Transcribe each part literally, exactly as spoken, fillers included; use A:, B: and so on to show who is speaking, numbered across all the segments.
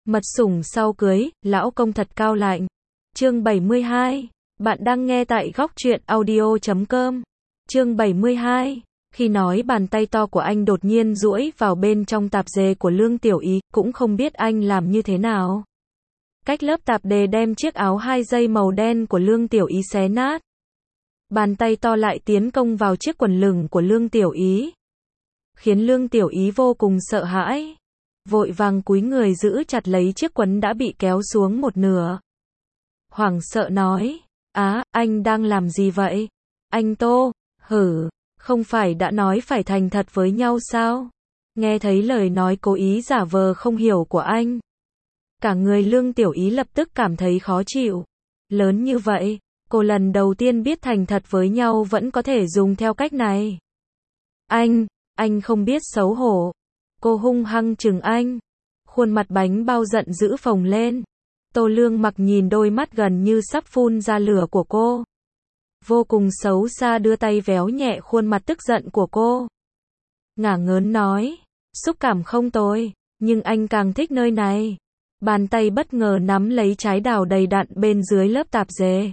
A: Mật sủng sau cưới, lão công thật cao lạnh. Chương bảy mươi hai. Bạn đang nghe tại góc truyện audio chấm com. Chương bảy mươi hai. Khi nói bàn tay to của anh đột nhiên duỗi vào bên trong tạp dề của Lương Tiểu Ý, cũng không biết anh làm như thế nào. Cách lớp tạp dề đem chiếc áo hai dây màu đen của Lương Tiểu Ý xé nát. Bàn tay to lại tiến công vào chiếc quần lửng của Lương Tiểu Ý, khiến Lương Tiểu Ý vô cùng sợ hãi. Vội vàng cúi người giữ chặt lấy chiếc quần đã bị kéo xuống một nửa. Hoảng sợ nói, á, anh đang làm gì vậy? Anh Tô, hử, không phải đã nói phải thành thật với nhau sao? Nghe thấy lời nói cố ý giả vờ không hiểu của anh, cả người Lương Tiểu Ý lập tức cảm thấy khó chịu. Lớn như vậy, cô lần đầu tiên biết thành thật với nhau vẫn có thể dùng theo cách này. Anh, anh không biết xấu hổ. Cô hung hăng chừng anh. Khuôn mặt bánh bao giận dữ phồng lên. Tô Lương Mặc nhìn đôi mắt gần như sắp phun ra lửa của cô, vô cùng xấu xa đưa tay véo nhẹ khuôn mặt tức giận của cô. Ngả ngớn nói, xúc cảm không tồi, nhưng anh càng thích nơi này. Bàn tay bất ngờ nắm lấy trái đào đầy đặn bên dưới lớp tạp dề.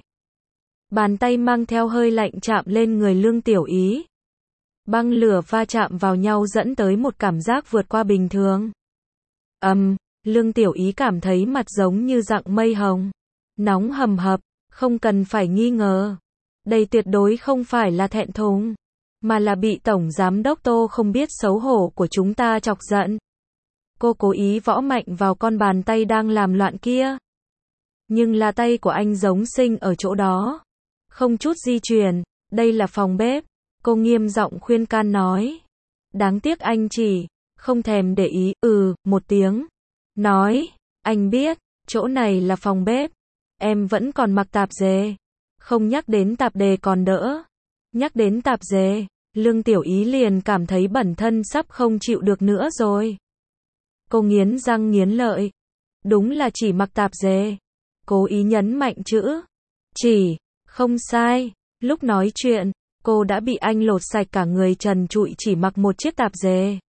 A: Bàn tay mang theo hơi lạnh chạm lên người Lương Tiểu Ý. Băng lửa va chạm vào nhau dẫn tới một cảm giác vượt qua bình thường. Ầm, um, Lương Tiểu Ý cảm thấy mặt giống như dạng mây hồng, nóng hầm hập, không cần phải nghi ngờ. Đây tuyệt đối không phải là thẹn thùng, mà là bị Tổng Giám đốc Tô không biết xấu hổ của chúng ta chọc giận. Cô cố ý võ mạnh vào con bàn tay đang làm loạn kia. Nhưng là tay của anh giống sinh ở chỗ đó, không chút di chuyển. Đây là phòng bếp. Cô nghiêm giọng khuyên can nói. Đáng tiếc anh chỉ không thèm để ý, ừ, một tiếng. Nói, anh biết, chỗ này là phòng bếp. Em vẫn còn mặc tạp dề. Không nhắc đến tạp dề còn đỡ. Nhắc đến tạp dề, Lương Tiểu Ý liền cảm thấy bản thân sắp không chịu được nữa rồi. Cô nghiến răng nghiến lợi. Đúng là chỉ mặc tạp dề. Cố ý nhấn mạnh chữ chỉ, không sai. Lúc nói chuyện, cô đã bị anh lột sạch cả người trần trụi chỉ mặc một chiếc tạp dề.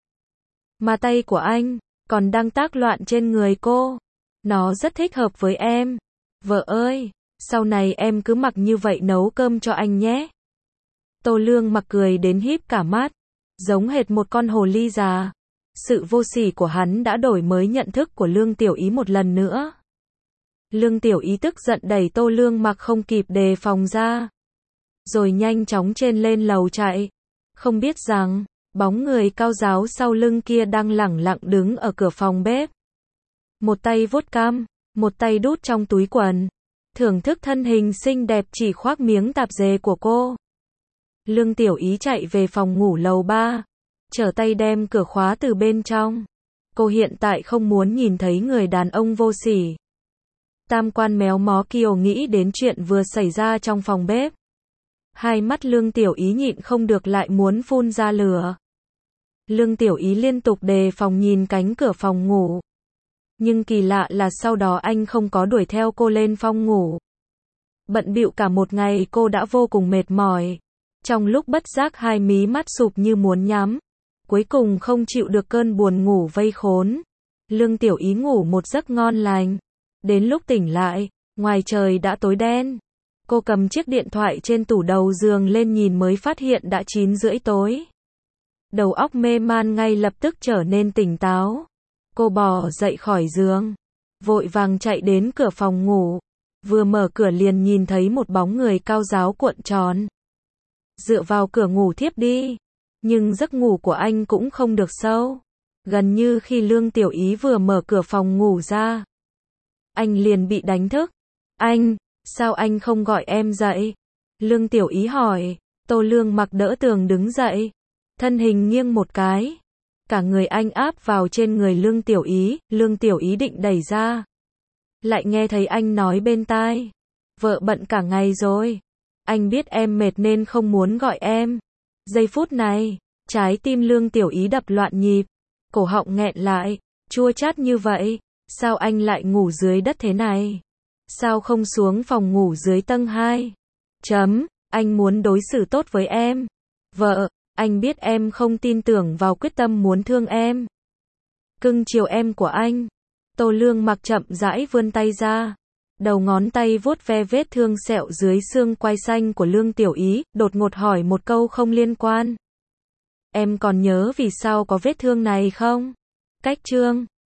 A: Mà tay của anh còn đang tác loạn trên người cô. Nó rất thích hợp với em. Vợ ơi, sau này em cứ mặc như vậy nấu cơm cho anh nhé. Tô Lương Mặc cười đến híp cả mắt, giống hệt một con hồ ly già. Sự vô sỉ của hắn đã đổi mới nhận thức của Lương Tiểu Ý một lần nữa. Lương Tiểu Ý tức giận đẩy Tô Lương Mặc không kịp đề phòng ra, rồi nhanh chóng trên lên lầu chạy. Không biết rằng, bóng người cao ráo sau lưng kia đang lẳng lặng đứng ở cửa phòng bếp. Một tay vuốt cằm, một tay đút trong túi quần, thưởng thức thân hình xinh đẹp chỉ khoác miếng tạp dề của cô. Lương Tiểu Ý chạy về phòng ngủ lầu ba, trở tay đem cửa khóa từ bên trong. Cô hiện tại không muốn nhìn thấy người đàn ông vô sỉ, tam quan méo mó kiều nghĩ đến chuyện vừa xảy ra trong phòng bếp. Hai mắt Lương Tiểu Ý nhịn không được lại muốn phun ra lửa. Lương Tiểu Ý liên tục đề phòng nhìn cánh cửa phòng ngủ. Nhưng kỳ lạ là sau đó anh không có đuổi theo cô lên phòng ngủ. Bận bịu cả một ngày cô đã vô cùng mệt mỏi. Trong lúc bất giác hai mí mắt sụp như muốn nhắm. Cuối cùng không chịu được cơn buồn ngủ vây khốn. Lương Tiểu Ý ngủ một giấc ngon lành. Đến lúc tỉnh lại, ngoài trời đã tối đen. Cô cầm chiếc điện thoại trên tủ đầu giường lên nhìn mới phát hiện đã chín rưỡi tối. Đầu óc mê man ngay lập tức trở nên tỉnh táo. Cô bò dậy khỏi giường, vội vàng chạy đến cửa phòng ngủ. Vừa mở cửa liền nhìn thấy một bóng người cao ráo cuộn tròn. Dựa vào cửa ngủ thiếp đi. Nhưng giấc ngủ của anh cũng không được sâu. Gần như khi Lương Tiểu Ý vừa mở cửa phòng ngủ ra, anh liền bị đánh thức. Anh, sao anh không gọi em dậy? Lương Tiểu Ý hỏi. Tô Lương Mặc đỡ tường đứng dậy, thân hình nghiêng một cái, cả người anh áp vào trên người Lương Tiểu Ý. Lương Tiểu Ý định đẩy ra, lại nghe thấy anh nói bên tai, vợ bận cả ngày rồi, anh biết em mệt nên không muốn gọi em. Giây phút này, trái tim Lương Tiểu Ý đập loạn nhịp, cổ họng nghẹn lại, chua chát như vậy, sao anh lại ngủ dưới đất thế này? Sao không xuống phòng ngủ dưới tầng hai? Chấm, anh muốn đối xử tốt với em. Vợ, anh biết em không tin tưởng vào quyết tâm muốn thương em, cưng chiều em của anh. Tô Lương Mặc chậm rãi vươn tay ra. Đầu ngón tay vuốt ve vết thương sẹo dưới xương quai xanh của Lương Tiểu Ý, đột ngột hỏi một câu không liên quan. Em còn nhớ vì sao có vết thương này không? Cách chương